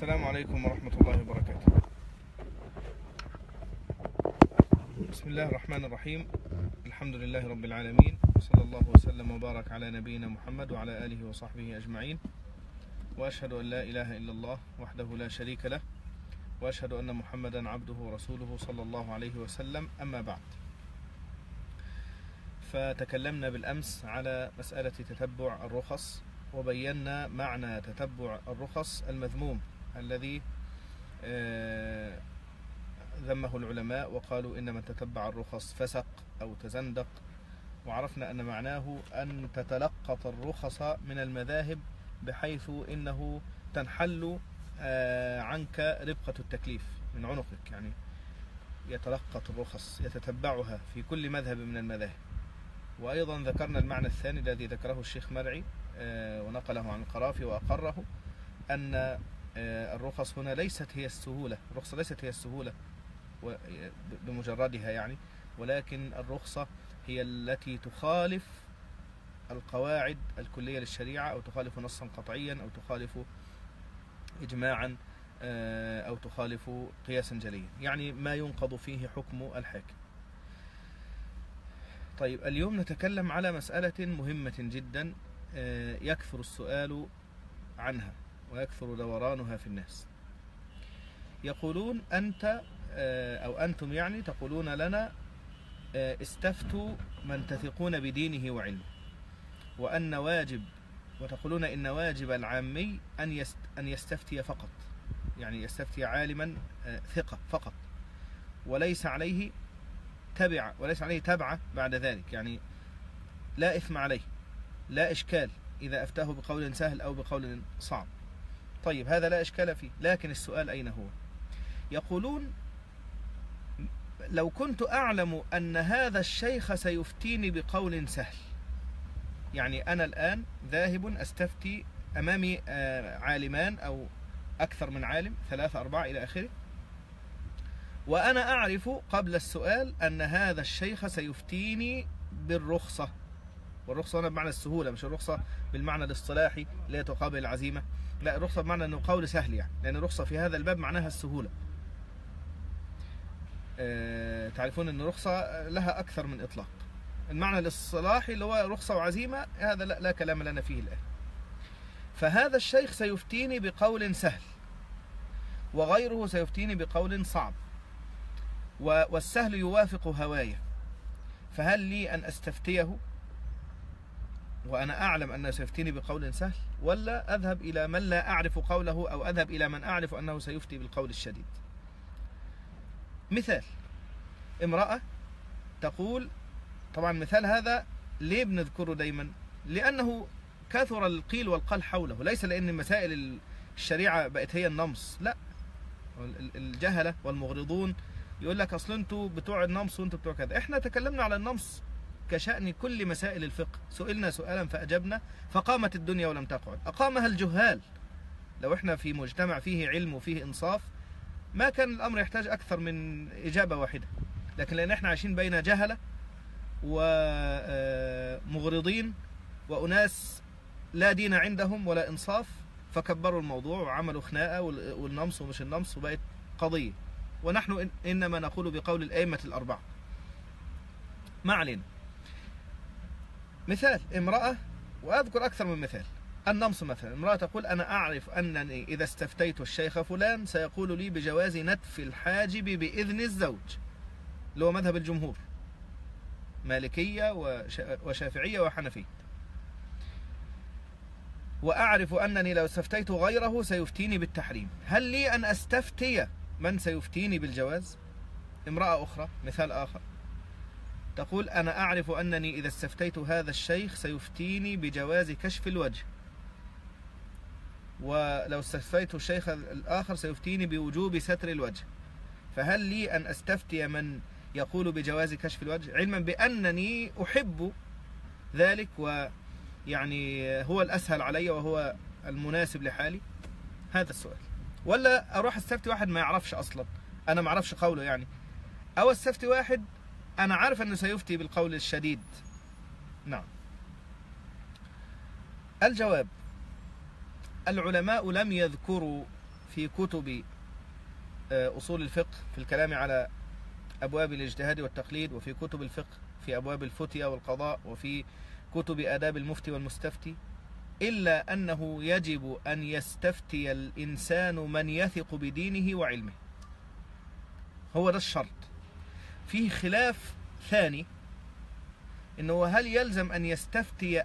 السلام عليكم ورحمة الله وبركاته. بسم الله الرحمن الرحيم. الحمد لله رب العالمين، وصلى الله وسلم وبارك على نبينا محمد وعلى آله وصحبه أجمعين، وأشهد أن لا إله إلا الله وحده لا شريك له، وأشهد أن محمدا عبده ورسوله صلى الله عليه وسلم. أما بعد، فتكلمنا بالأمس على مسألة تتبع الرخص، وبينا معنى تتبع الرخص المذموم الذي ذمه العلماء وقالوا إن من تتبع الرخص فسق أو تزندق. وعرفنا أن معناه أن تتلقط الرخص من المذاهب بحيث إنه تنحل عنك ربقة التكليف من عنقك، يعني يتلقط الرخص يتتبعها في كل مذهب من المذاهب. وأيضا ذكرنا المعنى الثاني الذي ذكره الشيخ مرعي ونقله عن القرافي وأقره، أن الرخص هنا ليست هي السهولة، الرخصة ليست هي السهولة بمجردها يعني، ولكن الرخصة هي التي تخالف القواعد الكلية للشريعة، أو تخالف نصا قطعيا، أو تخالف إجماعا، أو تخالف قياسا جليا، يعني ما ينقض فيه حكم الحاكم. طيب، اليوم نتكلم على مسألة مهمة جدا يكثر السؤال عنها ويكثر دورانها في الناس. يقولون أنت أو أنتم يعني تقولون لنا استفتوا من تثقون بدينه وعلمه، وأن واجب، وتقولون إن واجب العامي أن يستفتي فقط، يعني يستفتي عالما ثقة فقط، وليس عليه تبعة بعد ذلك، يعني لا إثم عليه، لا إشكال إذا أفتاه بقول سهل أو بقول صعب. طيب، هذا لا إشكال فيه، لكن السؤال أين هو؟ يقولون لو كنت أعلم أن هذا الشيخ سيفتيني بقول سهل، يعني أنا الآن ذاهب أستفتي أمامي عالمان أو أكثر من عالم، 3 4 إلى آخره، وأنا أعرف قبل السؤال أن هذا الشيخ سيفتيني بالرخصة، والرخصة هنا بمعنى السهولة، مش الرخصة بالمعنى الاصطلاحي اللي هي تقابل العزيمة، لا، الرخصة بمعنى أنه قول سهل، يعني لأن الرخصة في هذا الباب معناها السهولة. تعرفون أن الرخصة لها أكثر من إطلاق. المعنى الاصطلاحي اللي هو رخصة وعزيمة، هذا لا كلام لنا فيه الآن. فهذا الشيخ سيفتيني بقول سهل، وغيره سيفتيني بقول صعب، والسهل يوافق هوايه، فهل لي أن أستفتيه وأنا أعلم أنه سيفتيني بقول سهل، ولا أذهب إلى من لا أعرف قوله، أو أذهب إلى من أعرف أنه سيفتي بالقول الشديد؟ مثال، امرأة تقول، طبعا مثال هذا ليه بنذكره دايما؟ لأنه كثر القيل والقال حوله، ليس لأن مسائل الشريعة بقت هي النمص، لا، الجهلة والمغرضون يقول لك أصل أنتوا بتوع النمص وأنتوا بتوع كذا. إحنا تكلمنا على النمص كشأن كل مسائل الفقه، سئلنا سؤالا فأجبنا، فقامت الدنيا ولم تقعد، أقامها الجهال. لو إحنا في مجتمع فيه علم وفيه إنصاف ما كان الأمر يحتاج أكثر من إجابة واحدة، لكن لأن إحنا عايشين بين جهلة ومغرضين وأناس لا دين عندهم ولا إنصاف، فكبروا الموضوع وعملوا خناقة، والنمص ومش النمص، وبقت قضية، ونحن إنما نقول بقول الأئمة الأربعة. ما علينا. مثال، امرأة، وأذكر أكثر من مثال، النمص مثلا، امرأة تقول أنا أعرف أنني إذا استفتيت الشيخ فلان سيقول لي بجواز نتف الحاجب بإذن الزوج، اللي هو مذهب الجمهور، مالكية وشافعية وحنفية، وأعرف أنني لو استفتيت غيره سيفتيني بالتحريم، هل لي أن أستفتي من سيفتيني بالجواز؟ امرأة أخرى، مثال آخر، تقول أنا أعرف أنني إذا استفتيت هذا الشيخ سيفتيني بجواز كشف الوجه، ولو استفتيت الشيخ الآخر سيفتيني بوجوب ستر الوجه، فهل لي أن أستفتي من يقول بجواز كشف الوجه، علما بأنني أحب ذلك ويعني هو الأسهل علي وهو المناسب لحالي؟ هذا السؤال. ولا أروح استفتي واحد ما يعرفش أصلا، أنا ما أعرفش قوله يعني، أو استفتي واحد أنا عارف أنه سيفتي بالقول الشديد؟ نعم. الجواب، العلماء لم يذكروا في كتب أصول الفقه في الكلام على أبواب الاجتهاد والتقليد، وفي كتب الفقه في أبواب الفتيا والقضاء، وفي كتب آداب المفتي والمستفتي، إلا أنه يجب أن يستفتي الإنسان من يثق بدينه وعلمه. هو ده الشرط. فيه خلاف ثاني، إنه هل يلزم أن يستفتي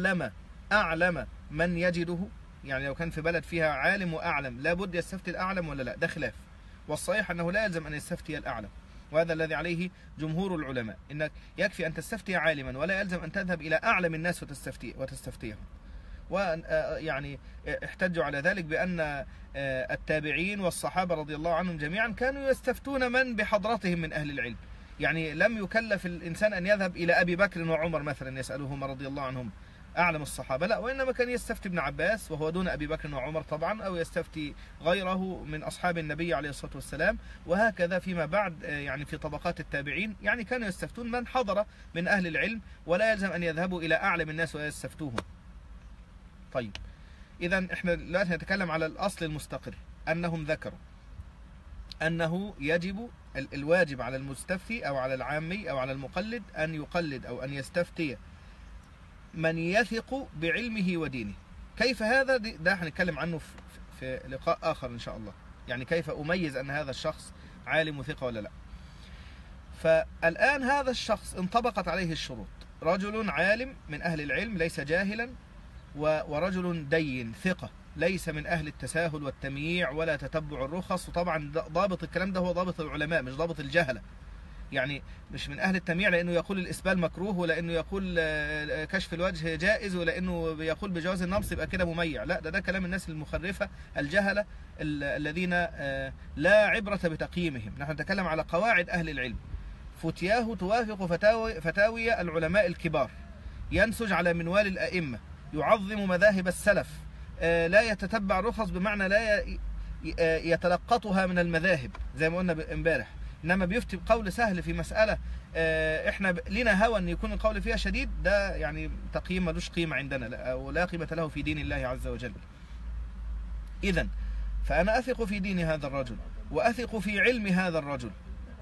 أعلم من يجده؟ يعني لو كان في بلد فيها عالم وأعلم لابد يستفتي الأعلم ولا لا؟ ده خلاف. والصحيح أنه لا يلزم أن يستفتي الأعلم، وهذا الذي عليه جمهور العلماء، إنك يكفي أن تستفتي عالما ولا يلزم أن تذهب إلى أعلم الناس وتستفتيهم. ويعني احتجوا على ذلك بأن التابعين والصحابة رضي الله عنهم جميعا كانوا يستفتون من بحضرتهم من أهل العلم. يعني لم يكلف الإنسان أن يذهب إلى أبي بكر وعمر مثلا يسألهما رضي الله عنهم أعلم الصحابة، لا، وإنما كان يستفتي ابن عباس وهو دون أبي بكر وعمر طبعا، أو يستفتي غيره من أصحاب النبي عليه الصلاة والسلام، وهكذا فيما بعد يعني في طبقات التابعين، يعني كانوا يستفتون من حضر من أهل العلم، ولا يلزم أن يذهبوا إلى أعلم الناس ويستفتوهم. طيب، إذا إحنا دلوقتي نتكلم على الأصل المستقر، أنهم ذكروا أنه يجب الواجب على المستفتي أو على العامي أو على المقلد أن يقلد أو أن يستفتي من يثق بعلمه ودينه. كيف هذا؟ ده هنتكلم عنه في لقاء آخر إن شاء الله، يعني كيف أميز أن هذا الشخص عالم وثقة ولا لا. فالآن هذا الشخص انطبقت عليه الشروط: رجل عالم من أهل العلم ليس جاهلا، ورجل دين ثقة ليس من أهل التساهل والتمييع ولا تتبع الرخص. وطبعا ضابط الكلام ده هو ضابط العلماء مش ضابط الجهلة، يعني مش من أهل التمييع لأنه يقول الإسبال مكروه، ولا أنه يقول كشف الوجه جائز، ولا أنه يقول بجواز النمص يبقى كده مميع. لا، ده كلام الناس المخرفة الجهلة الذين لا عبرة بتقييمهم. نحن نتكلم على قواعد أهل العلم، فتياه توافق فتاوي العلماء الكبار، ينسج على منوال الأئمة، يعظم مذاهب السلف، لا يتتبع رخص بمعنى لا يتلقطها من المذاهب زي ما قلنا امبارح، إنما بيفتي بقول سهل في مسألة إحنا لنا هوى أن يكون القول فيها شديد. ده يعني تقييم ملوش قيمة عندنا، أو لا قيمة له في دين الله عز وجل. إذن فأنا أثق في دين هذا الرجل وأثق في علم هذا الرجل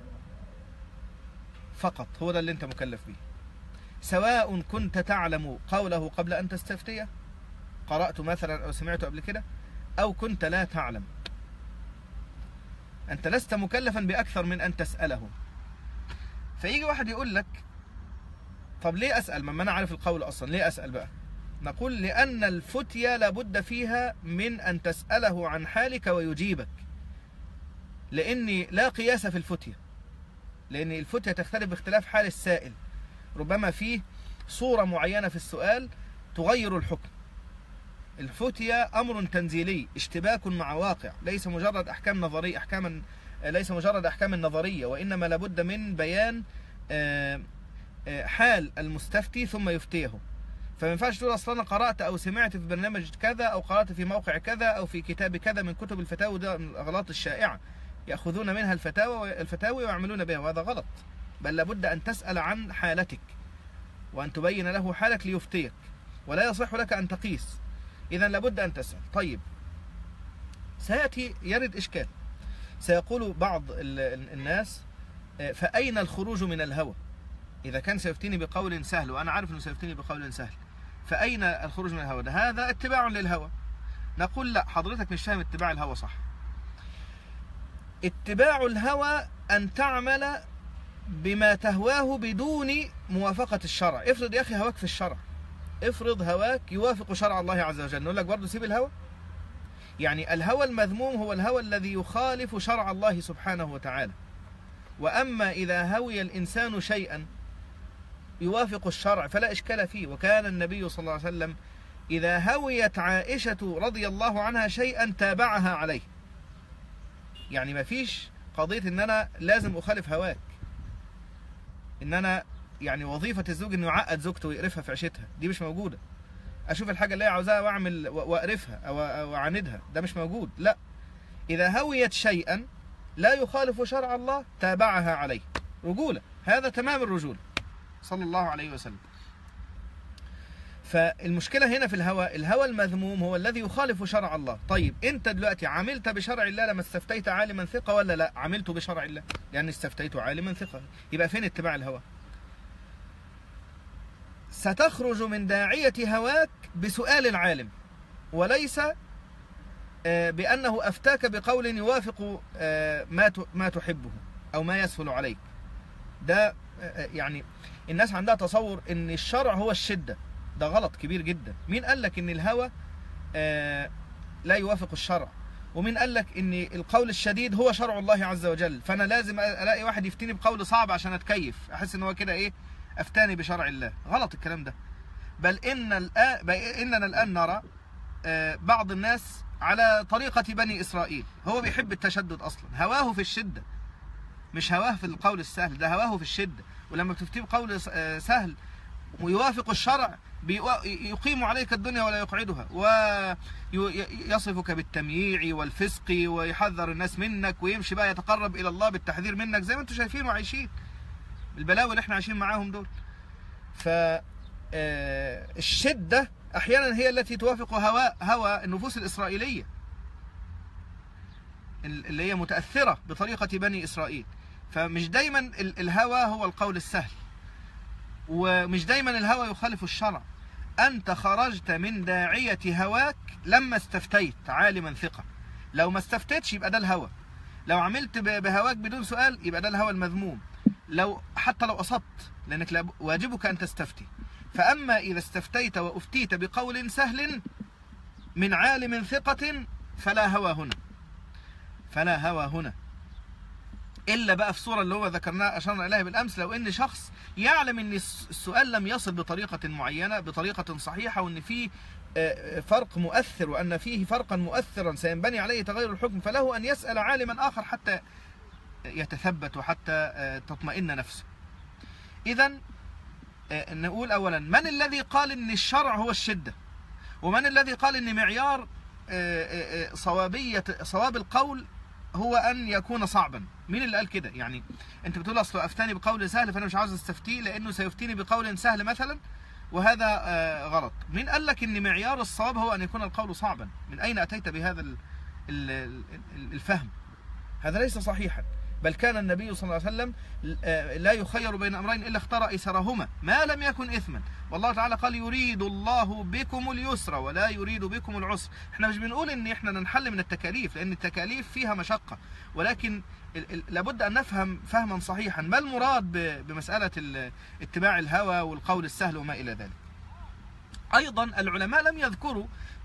فقط، هو ده اللي أنت مكلف به، سواء كنت تعلم قوله قبل أن تستفتيه، قرأت مثلا أو سمعته قبل كده، أو كنت لا تعلم. أنت لست مكلفا بأكثر من أن تسأله. فيجي واحد يقول لك طب ليه أسأل ما أنا عارف القول أصلا، ليه أسأل بقى؟ نقول لأن الفتية لابد فيها من أن تسأله عن حالك ويجيبك، لأن لا قياس في الفتية، لأن الفتية تختلف باختلاف حال السائل، ربما فيه صورة معينة في السؤال تغير الحكم. الفتية أمر تنزيلي، اشتباك مع واقع، ليس مجرد أحكام نظرية، ليس مجرد أحكام نظرية، وإنما لابد من بيان حال المستفتي ثم يفتيه. فما ينفعش تقول أصلا أنا قرأت أو سمعت في برنامج كذا أو قرأت في موقع كذا أو في كتاب كذا من كتب الفتاوى. ده من الأغلاط الشائعة، يأخذون منها الفتاوى ويعملون بها، وهذا غلط. بل لابد أن تسأل عن حالتك وأن تبين له حالك ليفتيك، ولا يصح لك أن تقيس. إذا لابد أن تسأل. طيب، سيأتي يرد إشكال، سيقول بعض الناس فأين الخروج من الهوى؟ إذا كان سيفتيني بقول سهل وأنا عارف أنه سيفتيني بقول سهل، فأين الخروج من الهوى؟ هذا اتباع للهوى. نقول لا، حضرتك مش فاهم اتباع الهوى صح. اتباع الهوى أن تعمل بما تهواه بدون موافقة الشرع. افرض يا أخي هواك في الشرع، افرض هواك يوافق شرع الله عز وجل، نقول لك برضه سيب الهوى؟ يعني الهوى المذموم هو الهوى الذي يخالف شرع الله سبحانه وتعالى. وأما إذا هوي الإنسان شيئا يوافق الشرع فلا إشكال فيه. وكان النبي صلى الله عليه وسلم إذا هويت عائشة رضي الله عنها شيئا تابعها عليه. يعني ما فيش قضية إن أنا لازم أخالف هواك، إن أنا يعني وظيفة الزوج إنه يعقد زوجته ويقرفها في عيشتها، دي مش موجودة. أشوف الحاجة اللي هي عاوزاها وأعمل وأقرفها أو أعاندها، ده مش موجود. لا، إذا هويت شيئا لا يخالف شرع الله تابعها عليه، رجولة، هذا تمام الرجولة صلى الله عليه وسلم. فالمشكلة هنا في الهوى المذموم هو الذي يخالف شرع الله. طيب أنت دلوقتي عملت بشرع الله لما استفتيت عالما ثقة ولا لا؟ عملت بشرع الله لأن استفتيت عالما ثقة. يبقى فين اتباع الهوى؟ ستخرج من داعية هواك بسؤال العالم، وليس بأنه أفتاك بقول يوافق ما تحبه أو ما يسهل عليك. ده يعني الناس عندها تصور أن الشرع هو الشدة، ده غلط كبير جدا. مين قال لك أن الهوى لا يوافق الشرع؟ ومين قال لك أن القول الشديد هو شرع الله عز وجل؟ فأنا لازم ألاقي واحد يفتني بقول صعب عشان أتكيف، أحس أن هو كده إيه، أفتاني بشرع الله. غلط الكلام ده. بل إننا الآن نرى بعض الناس على طريقة بني إسرائيل، هو بيحب التشدد أصلا، هواه في الشدة، مش هواه في القول السهل، ده هواه في الشدة. ولما بتفتيه بقول سهل ويوافق الشرع يقيم عليك الدنيا ولا يقعدها، ويصفك بالتمييع والفسق ويحذر الناس منك، ويمشي بقى يتقرب إلى الله بالتحذير منك زي ما انتم شايفين وعايشين البلاوي اللي احنا عايشين معاهم دول. فالشدة أحيانا هي التي توافق هوى النفوس الإسرائيلية اللي هي متأثرة بطريقة بني إسرائيل. فمش دايما الهوى هو القول السهل، ومش دايما الهوى يخالف الشرع. أنت خرجت من داعية هواك لما استفتيت عالما ثقة. لو ما استفتيتش يبقى ده الهوى. لو عملت بهواك بدون سؤال يبقى ده الهوى المذموم، حتى لو أصبت، لأنك واجبك أن تستفتي. فأما إذا استفتيت وأفتيت بقول سهل من عالم ثقة فلا هوى هنا، فلا هوى هنا. إلا بقى في صورة اللي هو ذكرناها أشرنا إليها بالأمس، لو إن شخص يعلم إن السؤال لم يصل بطريقة معينة بطريقة صحيحة، وإن فيه فرق مؤثر، وأن فيه فرقا مؤثرا سينبني عليه تغير الحكم، فله أن يسأل عالما آخر حتى يتثبت وحتى تطمئن نفسه. إذن نقول أولا، من الذي قال إن الشرع هو الشدة؟ ومن الذي قال إن معيار صواب القول هو أن يكون صعبا؟ مين اللي قال كده؟ يعني أنت بتقول أصله أفتاني بقول سهل فأنا مش عاوز استفتيه لأنه سيفتيني بقول سهل مثلا، وهذا غلط. مين قال لك إن معيار الصواب هو أن يكون القول صعبا؟ من أين أتيت بهذا الفهم؟ هذا ليس صحيحا. بل كان النبي صلى الله عليه وسلم لا يخير بين أمرين إلا اختار أيسرهما ما لم يكن إثما. والله تعالى قال يريد الله بكم اليسر ولا يريد بكم العسر. احنا مش بنقول ان احنا ننحل من التكاليف، لأن التكاليف فيها مشقة، ولكن لابد أن نفهم فهما صحيحا ما المراد بمسألة اتباع الهوى والقول السهل وما إلى ذلك. أيضا العلماء لم يذكروا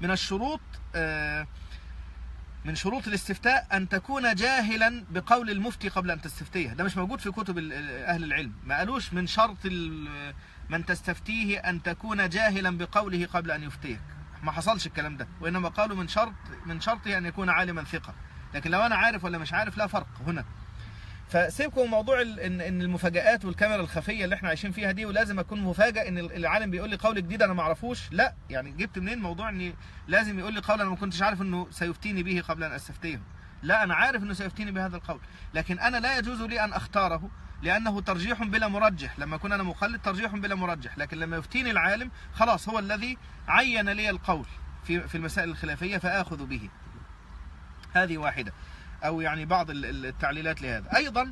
من شروط الاستفتاء أن تكون جاهلا بقول المفتي قبل أن تستفتيه. ده مش موجود في كتب أهل العلم. ما قالوش من شرط من تستفتيه أن تكون جاهلا بقوله قبل أن يفتيك، ما حصلش الكلام ده. وإنما قالوا من شرطه أن يكون عالما ثقة. لكن لو أنا عارف ولا مش عارف لا فرق هنا. فسيبكم موضوع ان المفاجآت والكاميرا الخفية اللي احنا عايشين فيها دي، ولازم اكون مفاجئ ان العالم بيقول لي قول جديد انا ما اعرفوش. لا، يعني جبت منين موضوع اني لازم يقول لي قول انا ما كنتش عارف انه سيفتيني به قبل ان استفتيه؟ لا، انا عارف انه سيفتيني بهذا القول، لكن انا لا يجوز لي ان اختاره لانه ترجيح بلا مرجح. لما اكون انا مقلد ترجيح بلا مرجح، لكن لما يفتيني العالم خلاص هو الذي عين لي القول في المسائل الخلافية فآخذ به. هذه واحدة، أو يعني بعض التعليلات لهذا. أيضا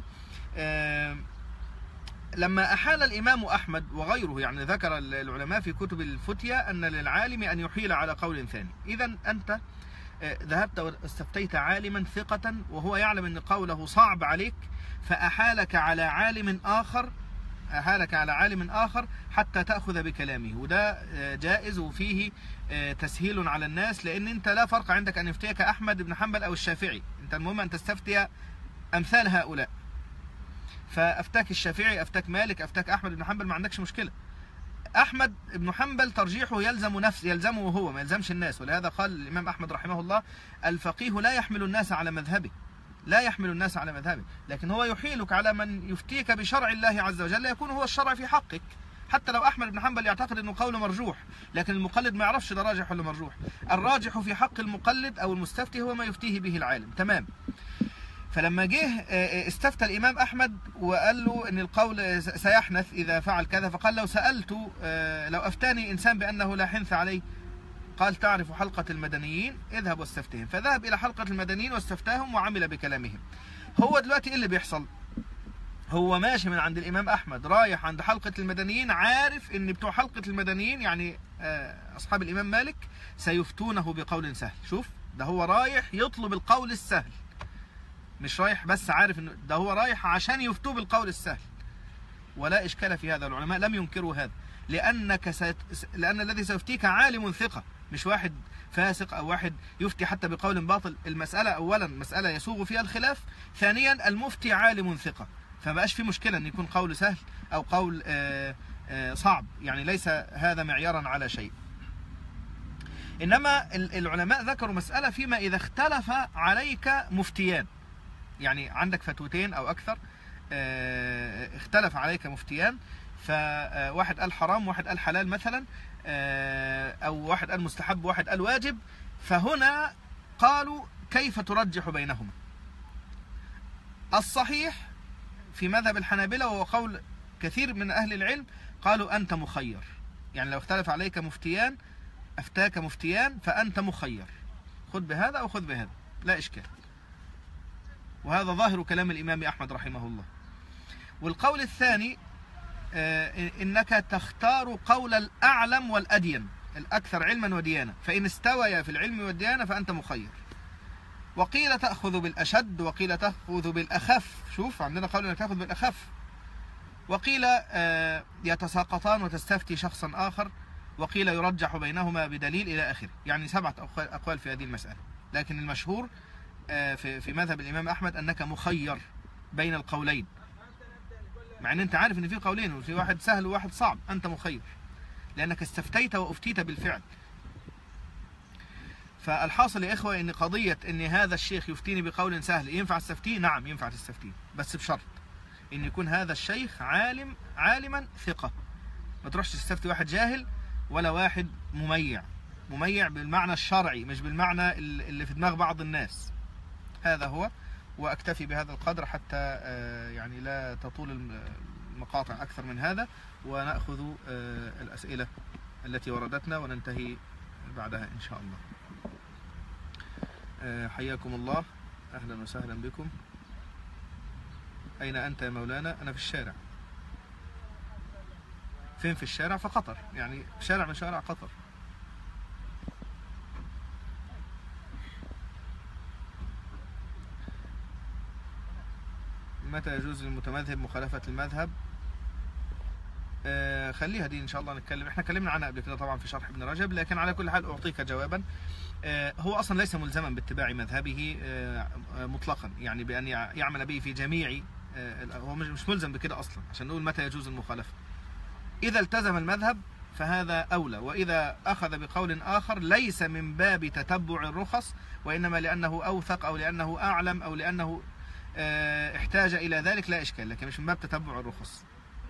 لما أحال الإمام أحمد وغيره، يعني ذكر العلماء في كتب الفتية أن للعالم أن يحيل على قول ثاني. إذن أنت ذهبت واستفتيت عالما ثقة وهو يعلم أن قوله صعب عليك، فأحالك على عالم آخر حتى تأخذ بكلامه. وده جائز وفيه تسهيل على الناس، لأن أنت لا فرق عندك أن يفتيك أحمد بن حنبل أو الشافعي، أنت المهم أن تستفتي أمثال هؤلاء. فأفتاك الشافعي، أفتاك مالك، أفتاك أحمد بن حنبل، ما عندكش مشكلة. أحمد بن حنبل ترجيحه يلزمه هو، ما يلزمش الناس. ولهذا قال الإمام أحمد رحمه الله: الفقيه لا يحمل الناس على مذهبه، لكن هو يحيلك على من يفتيك بشرع الله عز وجل يكون هو الشرع في حقك. حتى لو أحمد بن حنبل يعتقد أنه قول مرجوح، لكن المقلد ما يعرفش ده راجح ولا مرجوح. الراجح في حق المقلد أو المستفتي هو ما يفتيه به العالم. تمام. فلما جه استفتى الإمام أحمد وقال له إن القول سيحنث إذا فعل كذا، فقال لو أفتاني إنسان بأنه لا حنث عليه، قال تعرف حلقة المدنيين، اذهب واستفتهم. فذهب إلى حلقة المدنيين واستفتاهم وعمل بكلامهم. هو دلوقتي إيه اللي بيحصل؟ هو ماشي من عند الإمام أحمد رايح عند حلقة المدنيين، عارف إن بتوع حلقة المدنيين يعني أصحاب الإمام مالك سيفتونه بقول سهل. شوف، ده هو رايح يطلب القول السهل، مش رايح بس عارف إنه ده هو رايح عشان يفتوه بالقول السهل. ولا إشكال في هذا، العلماء لم ينكروا هذا، لأن الذي سيفتيك عالم ثقة، مش واحد فاسق أو واحد يفتي حتى بقول باطل. المسألة أولا مسألة يسوغ فيها الخلاف، ثانيا المفتي عالم ثقة، فما بقاش في مشكلة أن يكون قول سهل أو قول صعب، يعني ليس هذا معيارا على شيء. إنما العلماء ذكروا مسألة فيما إذا اختلف عليك مفتيان، يعني عندك فتوتين أو أكثر اختلف عليك مفتيان، فواحد قال حرام واحد قال حلال مثلا، أو واحد قال مستحب واحد قال واجب، فهنا قالوا كيف ترجح بينهما؟ الصحيح في مذهب الحنابلة وهو قول كثير من أهل العلم، قالوا أنت مخير، يعني لو اختلف عليك مفتيان أفتاك مفتيان فأنت مخير، خذ بهذا أو خذ بهذا لا إشكال. وهذا ظاهر كلام الإمام أحمد رحمه الله. والقول الثاني إنك تختار قول الأعلم والأدين، الأكثر علما وديانة، فإن استويا في العلم والديانة فأنت مخير. وقيل تأخذ بالأشد وقيل تأخذ بالأخف، شوف عندنا قول أنك تأخذ بالأخف. وقيل يتساقطان وتستفتي شخصا آخر، وقيل يرجح بينهما بدليل إلى آخره، يعني 7 أقوال في هذه المسألة. لكن المشهور في مذهب الإمام أحمد أنك مخير بين القولين، مع أن أنت عارف أن في قولين وفي واحد سهل وواحد صعب، أنت مخير لأنك استفتيت وأفتيت بالفعل. فالحاصل يا إخوة أن قضية أن هذا الشيخ يفتيني بقول سهل ينفع استفتيه، نعم ينفع تستفتيه، بس بشرط أن يكون هذا الشيخ عالما ثقة. ما تروحش تستفتي واحد جاهل ولا واحد مميع بالمعنى الشرعي، مش بالمعنى اللي في دماغ بعض الناس. هذا هو. وأكتفي بهذا القدر حتى يعني لا تطول المقاطع أكثر من هذا، ونأخذ الأسئلة التي وردتنا وننتهي بعدها إن شاء الله. حياكم الله، أهلا وسهلا بكم. أين أنت يا مولانا؟ أنا في الشارع. فين في الشارع؟ في قطر، يعني شارع من شوارع قطر. متى يجوز للمتمذهب مخالفة المذهب؟ خليها دي إن شاء الله نتكلم، احنا اتكلمنا عنها قبل كده طبعا في شرح ابن رجب، لكن على كل حال أعطيك جوابا. هو أصلا ليس ملزما باتباع مذهبه مطلقا، يعني بأن يعمل به في جميع، هو مش ملزم بكده أصلا عشان نقول متى يجوز المخالفة. إذا التزم المذهب فهذا أولى، وإذا أخذ بقول آخر ليس من باب تتبع الرخص، وإنما لأنه أوثق أو لأنه أعلم أو لأنه احتاج إلى ذلك لا إشكال، لكن مش من باب تتبع الرخص.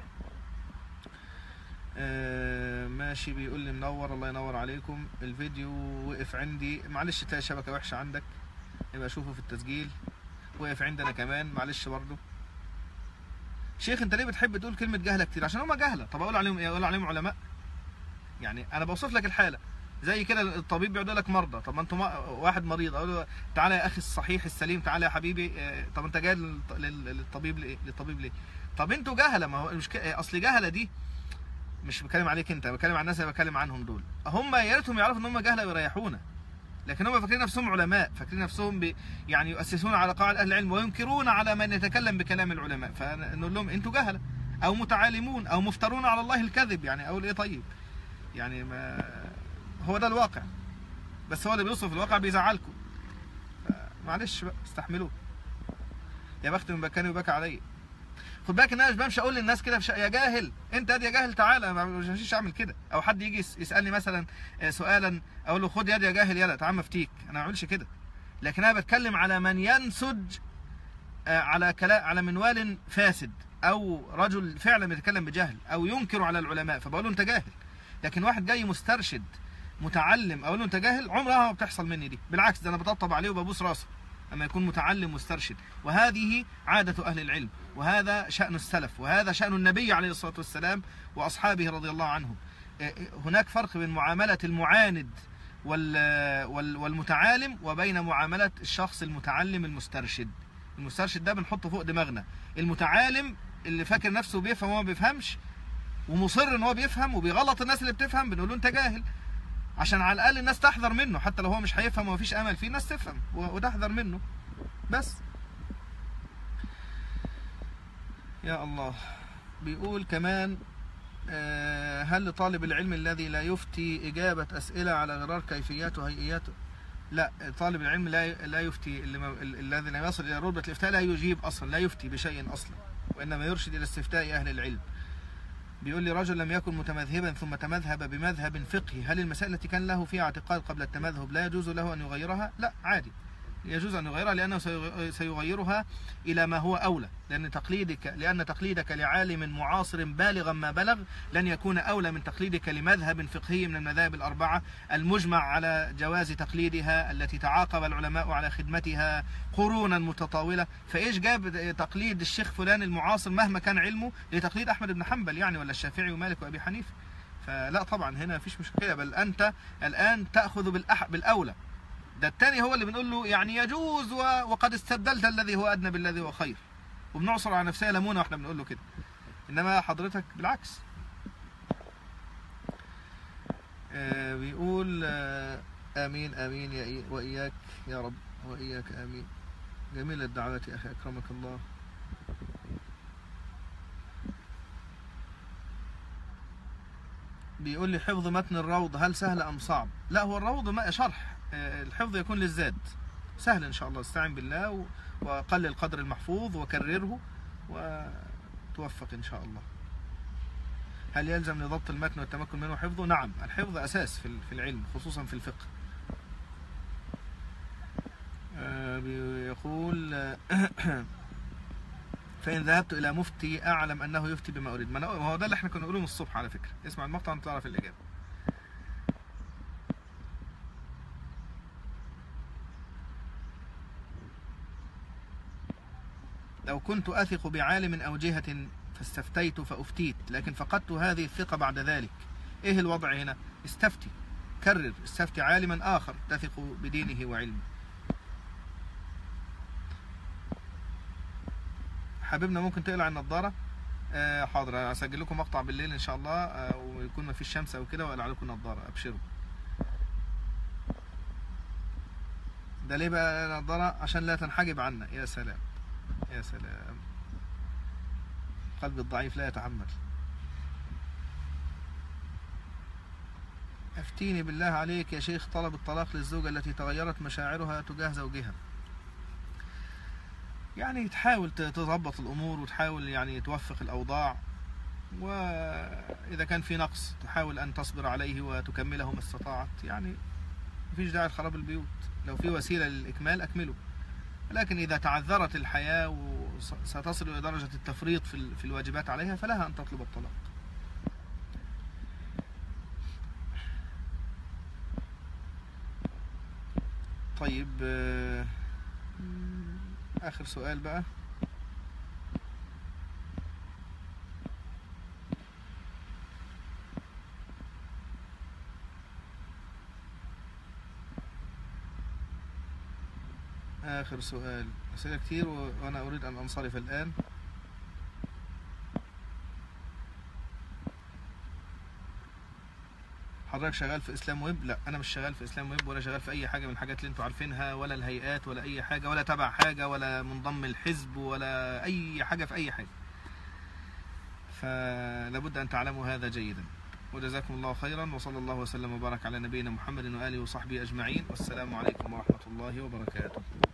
ماشي، بيقول لي منور، الله ينور عليكم. الفيديو وقف عندي، معلش تلاقي الشبكة وحشة عندك، يبقى شوفه في التسجيل. وقف عندنا كمان، معلش برضه. شيخ انت ليه بتحب تقول كلمة جهلة كتير؟ عشان هم جهلة. طب اقول عليهم ايه؟ اقول عليهم علماء؟ يعني انا بوصف لك الحالة، زي كده الطبيب بيقول لك مرضى. طب ما انتم واحد مريض اقول له تعالى يا اخي الصحيح السليم، تعالى يا حبيبي. طب انت جاي للطبيب ليه؟ طب انتوا جهلة. ما هو مش اصل جهلة دي مش بتكلم عليك انت، بتكلم عن الناس اللي بتكلم عنهم دول. هم يا ريتهم يعرفوا ان هم جهلة ويريحونا، لكن هم فاكرين نفسهم علماء، فاكرين نفسهم يعني يؤسسون على قواعد اهل العلم وينكرون على من يتكلم بكلام العلماء. فنقول لهم انتوا جهلة او متعالمون او مفترون على الله الكذب. يعني اقول ايه؟ طيب يعني ما هو ده الواقع، بس هو اللي بيوصف الواقع بيزعلكم، معلش بقى استحملوه. يا بخت من بكاني وبكى علي. خد بالك ان انا مش بمشي اقول للناس كده يا جاهل انت يا جاهل تعالى، مش همشيش اعمل كده. او حد يجي يسالني مثلا سؤالا اقول له خد يا جاهل يلا تعال افتيك، انا ما بعملش كده. لكن انا بتكلم على من ينسج على منوال فاسد، او رجل فعلا بيتكلم بجهل او ينكر على العلماء، فبقول له انت جاهل. لكن واحد جاي مسترشد متعلم اقول له انت جاهل، عمرها ما بتحصل مني دي. بالعكس ده انا بطبطب عليه وببوس راسه أما يكون متعلم مسترشد. وهذه عادة أهل العلم، وهذا شأن السلف، وهذا شأن النبي عليه الصلاة والسلام وأصحابه رضي الله عنهم. هناك فرق بين معاملة المعاند والمتعالم وبين معاملة الشخص المتعلم المسترشد. المسترشد ده بنحطه فوق دماغنا. المتعالم اللي فاكر نفسه بيفهم وما بيفهمش ومصر ان هو بيفهم وبيغلط الناس اللي بتفهم، بنقول له انت جاهل، عشان على الاقل الناس تحذر منه، حتى لو هو مش هيفهم ومفيش امل فيه، الناس تفهم وتحذر منه بس. يا الله. بيقول كمان هل لطالب العلم الذي لا يفتي إجابة أسئلة على غرار كيفيات وهيئيات؟ لا، طالب العلم لا يفتي، الذي لا يصل إلى رتبة الإفتاء لا يجيب أصلا، لا يفتي بشيء أصلا، وإنما يرشد إلى استفتاء أهل العلم. بيقول لي رجل لم يكن متمذهبا ثم تمذهب بمذهب فقهي، هل المسائل التي كان له فيها اعتقاد قبل التمذهب لا يجوز له أن يغيرها؟ لا، عادي يجوز أن يغيرها، لأنه سيغيرها إلى ما هو أولى، لأن تقليدك لعالم معاصر بالغا ما بلغ لن يكون أولى من تقليدك لمذهب فقهي من المذاهب الأربعة المجمع على جواز تقليدها، التي تعاقب العلماء على خدمتها قرونا متطاولة. فإيش جاب تقليد الشيخ فلان المعاصر مهما كان علمه لتقليد أحمد بن حنبل يعني، ولا الشافعي ومالك وأبي حنيفة؟ فلا طبعا هنا مفيش مشكلة، بل أنت الآن تأخذ بالأولى. ده الثاني هو اللي بنقول له يعني يجوز وقد استبدلت الذي هو أدنى بالذي هو خير، وبنعصر على نفسنا ليمونه واحنا بنقول له كده، انما حضرتك بالعكس. بيقول امين امين واياك يا رب واياك امين. جميل الدعوات يا اخي اكرمك الله. بيقول لي حفظ متن الروض هل سهل ام صعب؟ لا، هو الروض شرح، الحفظ يكون للزاد، سهل ان شاء الله. استعن بالله وقلل قدر المحفوظ وكرره وتوفق ان شاء الله. هل يلزم لضبط المتن والتمكن منه حفظه؟ نعم، الحفظ اساس في العلم، خصوصا في الفقه. يقول فإن ذهبت إلى مفتي أعلم أنه يفتي بما أريد. ما هو ده اللي احنا كنا نقوله من الصبح على فكرة. اسمع المقطع وأنت تعرف الإجابة. لو كنت أثق بعالم أو جهة فاستفتيت فأفتيت، لكن فقدت هذه الثقة بعد ذلك، إيه الوضع هنا؟ استفتي، كرر، استفتي عالما آخر تثق بدينه وعلمه. حبيبنا ممكن تقلع النظارة؟ حاضر، هسجل لكم مقطع بالليل إن شاء الله، ويكون ما فيش شمس أو كده، وأقلع لكم النظارة، أبشروا. ده ليه بقى النظارة؟ عشان لا تنحجب عنا. يا سلام يا سلام، قلبي الضعيف لا يتحمل. افتيني بالله عليك يا شيخ، طلب الطلاق للزوجة التي تغيرت مشاعرها تجاه زوجها. يعني تحاول تضبط الأمور وتحاول يعني توفق الأوضاع، وإذا كان في نقص تحاول أن تصبر عليه وتكمله ما استطاعت. يعني مفيش داعي لخراب البيوت، لو في وسيلة للإكمال أكمله. لكن إذا تعذرت الحياة وستصل إلى درجة التفريط في الواجبات عليها فلها أن تطلب الطلاق. طيب، آخر سؤال بقى. آخر سؤال، أسئلة كتير وأنا أريد أن أنصرف الآن. حضرتك شغال في إسلام ويب؟ لا، أنا مش شغال في إسلام ويب، ولا شغال في أي حاجة من الحاجات اللي أنتوا عارفينها، ولا الهيئات، ولا أي حاجة، ولا تبع حاجة، ولا منضم الحزب، ولا أي حاجة في أي حاجة. فلابد أن تعلموا هذا جيدا. وجزاكم الله خيرا، وصلى الله وسلم وبارك على نبينا محمد وآله وصحبه أجمعين، والسلام عليكم ورحمة الله وبركاته.